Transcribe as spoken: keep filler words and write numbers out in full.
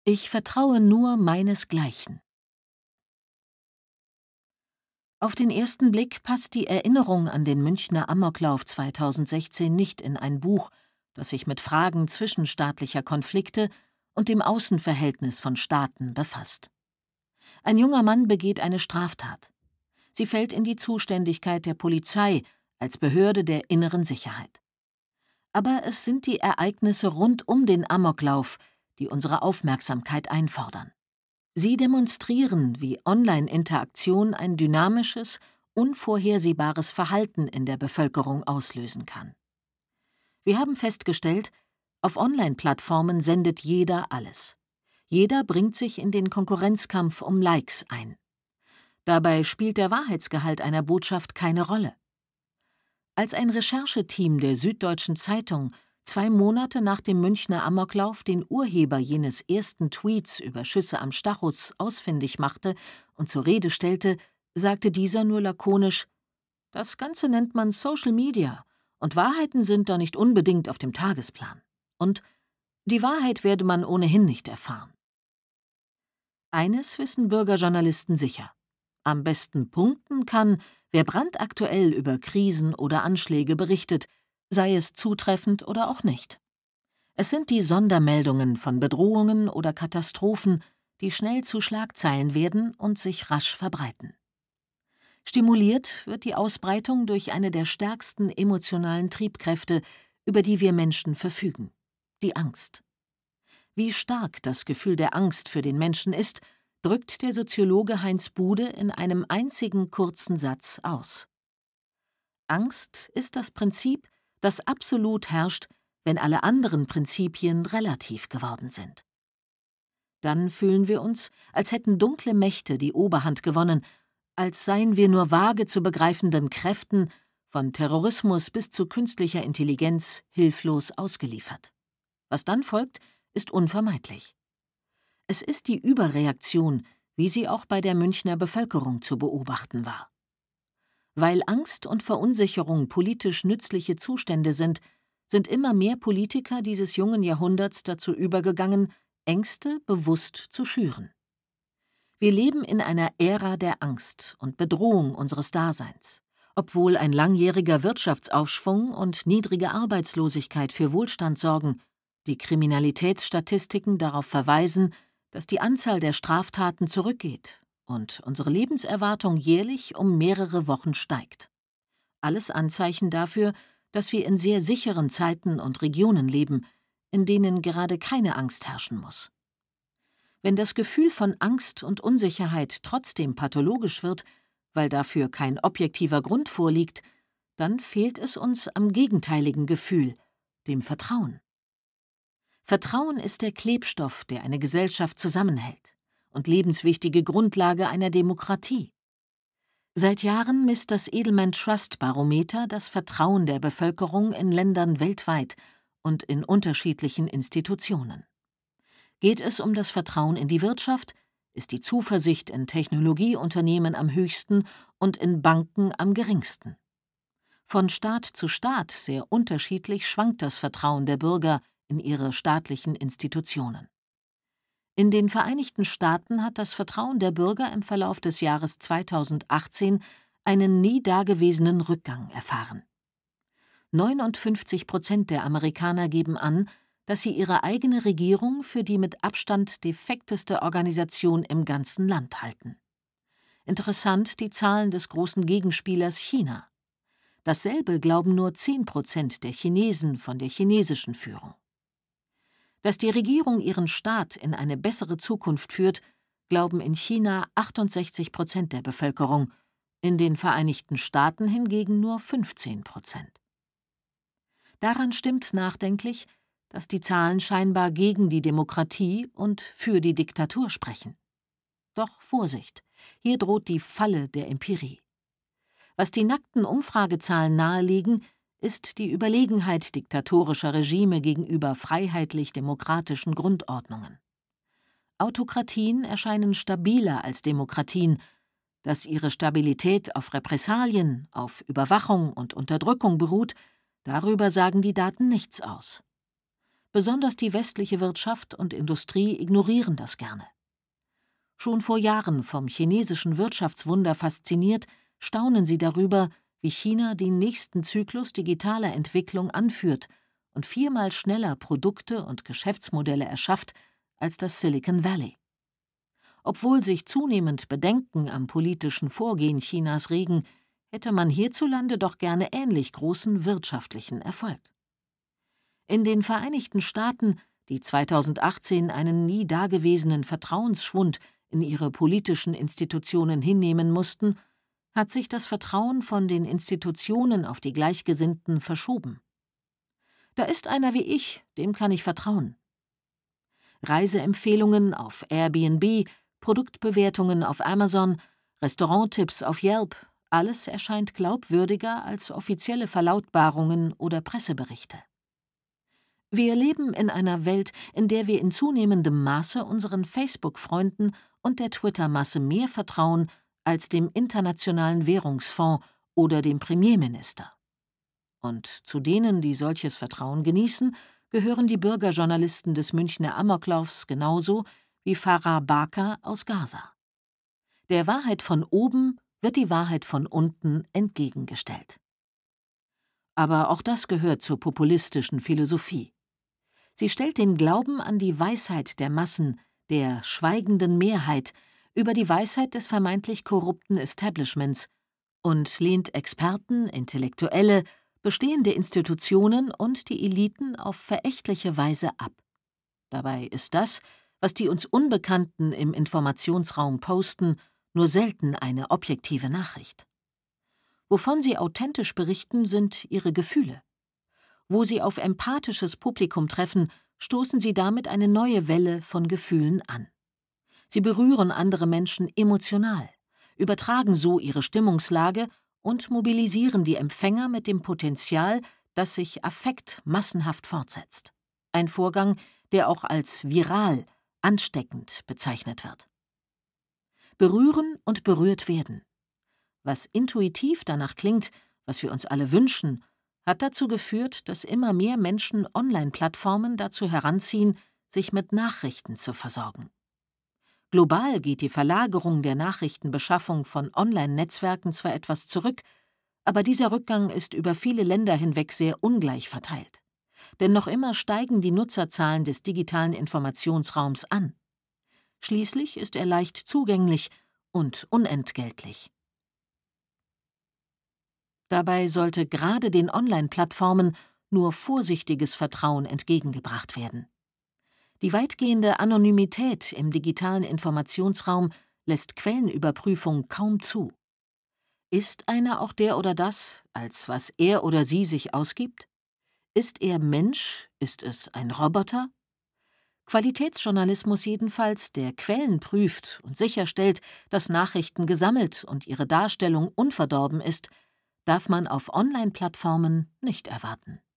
Ich vertraue nur meinesgleichen. Auf den ersten Blick passt die Erinnerung an den Münchner Amoklauf zweitausendsechzehn nicht in ein Buch, das sich mit Fragen zwischenstaatlicher Konflikte und dem Außenverhältnis von Staaten befasst. Ein junger Mann begeht eine Straftat. Sie fällt in die Zuständigkeit der Polizei als Behörde der inneren Sicherheit. Aber es sind die Ereignisse rund um den Amoklauf, die unsere Aufmerksamkeit einfordern. Sie demonstrieren, wie Online-Interaktion ein dynamisches, unvorhersehbares Verhalten in der Bevölkerung auslösen kann. Wir haben festgestellt, auf Online-Plattformen sendet jeder alles. Jeder bringt sich in den Konkurrenzkampf um Likes ein. Dabei spielt der Wahrheitsgehalt einer Botschaft keine Rolle. Als ein Rechercheteam der Süddeutschen Zeitung zwei Monate nach dem Münchner Amoklauf den Urheber jenes ersten Tweets über Schüsse am Stachus ausfindig machte und zur Rede stellte, sagte dieser nur lakonisch: »Das Ganze nennt man Social Media, und Wahrheiten sind da nicht unbedingt auf dem Tagesplan. Und die Wahrheit werde man ohnehin nicht erfahren.« Eines wissen Bürgerjournalisten sicher: Am besten punkten kann, wer brandaktuell über Krisen oder Anschläge berichtet, sei es zutreffend oder auch nicht. Es sind die Sondermeldungen von Bedrohungen oder Katastrophen, die schnell zu Schlagzeilen werden und sich rasch verbreiten. Stimuliert wird die Ausbreitung durch eine der stärksten emotionalen Triebkräfte, über die wir Menschen verfügen: die Angst. Wie stark das Gefühl der Angst für den Menschen ist, drückt der Soziologe Heinz Bude in einem einzigen kurzen Satz aus: Angst ist das Prinzip, das absolut herrscht, wenn alle anderen Prinzipien relativ geworden sind. Dann fühlen wir uns, als hätten dunkle Mächte die Oberhand gewonnen, als seien wir nur vage zu begreifenden Kräften, von Terrorismus bis zu künstlicher Intelligenz, hilflos ausgeliefert. Was dann folgt, ist unvermeidlich. Es ist die Überreaktion, wie sie auch bei der Münchner Bevölkerung zu beobachten war. Weil Angst und Verunsicherung politisch nützliche Zustände sind, sind immer mehr Politiker dieses jungen Jahrhunderts dazu übergegangen, Ängste bewusst zu schüren. Wir leben in einer Ära der Angst und Bedrohung unseres Daseins. Obwohl ein langjähriger Wirtschaftsaufschwung und niedrige Arbeitslosigkeit für Wohlstand sorgen, die Kriminalitätsstatistiken darauf verweisen, dass die Anzahl der Straftaten zurückgeht und unsere Lebenserwartung jährlich um mehrere Wochen steigt. Alles Anzeichen dafür, dass wir in sehr sicheren Zeiten und Regionen leben, in denen gerade keine Angst herrschen muss. Wenn das Gefühl von Angst und Unsicherheit trotzdem pathologisch wird, weil dafür kein objektiver Grund vorliegt, dann fehlt es uns am gegenteiligen Gefühl, dem Vertrauen. Vertrauen ist der Klebstoff, der eine Gesellschaft zusammenhält und lebenswichtige Grundlage einer Demokratie. Seit Jahren misst das Edelman Trust Barometer das Vertrauen der Bevölkerung in Ländern weltweit und in unterschiedlichen Institutionen. Geht es um das Vertrauen in die Wirtschaft, ist die Zuversicht in Technologieunternehmen am höchsten und in Banken am geringsten. Von Staat zu Staat sehr unterschiedlich schwankt das Vertrauen der Bürger in ihre staatlichen Institutionen. In den Vereinigten Staaten hat das Vertrauen der Bürger im Verlauf des Jahres zweitausendachtzehn einen nie dagewesenen Rückgang erfahren. neunundfünfzig Prozent der Amerikaner geben an, dass sie ihre eigene Regierung für die mit Abstand defekteste Organisation im ganzen Land halten. Interessant die Zahlen des großen Gegenspielers China. Dasselbe glauben nur zehn Prozent der Chinesen von der chinesischen Führung. Dass die Regierung ihren Staat in eine bessere Zukunft führt, glauben in China achtundsechzig Prozent der Bevölkerung, in den Vereinigten Staaten hingegen nur fünfzehn Prozent. Daran stimmt nachdenklich, dass die Zahlen scheinbar gegen die Demokratie und für die Diktatur sprechen. Doch Vorsicht, hier droht die Falle der Empirie. Was die nackten Umfragezahlen nahelegen, ist die Überlegenheit diktatorischer Regime gegenüber freiheitlich-demokratischen Grundordnungen. Autokratien erscheinen stabiler als Demokratien. Dass ihre Stabilität auf Repressalien, auf Überwachung und Unterdrückung beruht, darüber sagen die Daten nichts aus. Besonders die westliche Wirtschaft und Industrie ignorieren das gerne. Schon vor Jahren vom chinesischen Wirtschaftswunder fasziniert, staunen sie darüber, wie China den nächsten Zyklus digitaler Entwicklung anführt und viermal schneller Produkte und Geschäftsmodelle erschafft als das Silicon Valley. Obwohl sich zunehmend Bedenken am politischen Vorgehen Chinas regen, hätte man hierzulande doch gerne ähnlich großen wirtschaftlichen Erfolg. In den Vereinigten Staaten, die zweitausendachtzehn einen nie dagewesenen Vertrauensschwund in ihre politischen Institutionen hinnehmen mussten, hat sich das Vertrauen von den Institutionen auf die Gleichgesinnten verschoben. Da ist einer wie ich, dem kann ich vertrauen. Reiseempfehlungen auf Airbnb, Produktbewertungen auf Amazon, Restauranttipps auf Yelp, alles erscheint glaubwürdiger als offizielle Verlautbarungen oder Presseberichte. Wir leben in einer Welt, in der wir in zunehmendem Maße unseren Facebook-Freunden und der Twitter-Masse mehr vertrauen als dem Internationalen Währungsfonds oder dem Premierminister. Und zu denen, die solches Vertrauen genießen, gehören die Bürgerjournalisten des Münchner Amoklaufs genauso wie Farah Barker aus Gaza. Der Wahrheit von oben wird die Wahrheit von unten entgegengestellt. Aber auch das gehört zur populistischen Philosophie. Sie stellt den Glauben an die Weisheit der Massen, der schweigenden Mehrheit, über die Weisheit des vermeintlich korrupten Establishments und lehnt Experten, Intellektuelle, bestehende Institutionen und die Eliten auf verächtliche Weise ab. Dabei ist das, was die uns Unbekannten im Informationsraum posten, nur selten eine objektive Nachricht. Wovon sie authentisch berichten, sind ihre Gefühle. Wo sie auf empathisches Publikum treffen, stoßen sie damit eine neue Welle von Gefühlen an. Sie berühren andere Menschen emotional, übertragen so ihre Stimmungslage und mobilisieren die Empfänger mit dem Potenzial, dass sich Affekt massenhaft fortsetzt. Ein Vorgang, der auch als viral, ansteckend bezeichnet wird. Berühren und berührt werden. Was intuitiv danach klingt, was wir uns alle wünschen, hat dazu geführt, dass immer mehr Menschen Online-Plattformen dazu heranziehen, sich mit Nachrichten zu versorgen. Global geht die Verlagerung der Nachrichtenbeschaffung von Online-Netzwerken zwar etwas zurück, aber dieser Rückgang ist über viele Länder hinweg sehr ungleich verteilt. Denn noch immer steigen die Nutzerzahlen des digitalen Informationsraums an. Schließlich ist er leicht zugänglich und unentgeltlich. Dabei sollte gerade den Online-Plattformen nur vorsichtiges Vertrauen entgegengebracht werden. Die weitgehende Anonymität im digitalen Informationsraum lässt Quellenüberprüfung kaum zu. Ist einer auch der oder das, als was er oder sie sich ausgibt? Ist er Mensch? Ist es ein Roboter? Qualitätsjournalismus jedenfalls, der Quellen prüft und sicherstellt, dass Nachrichten gesammelt und ihre Darstellung unverdorben ist, darf man auf Online-Plattformen nicht erwarten.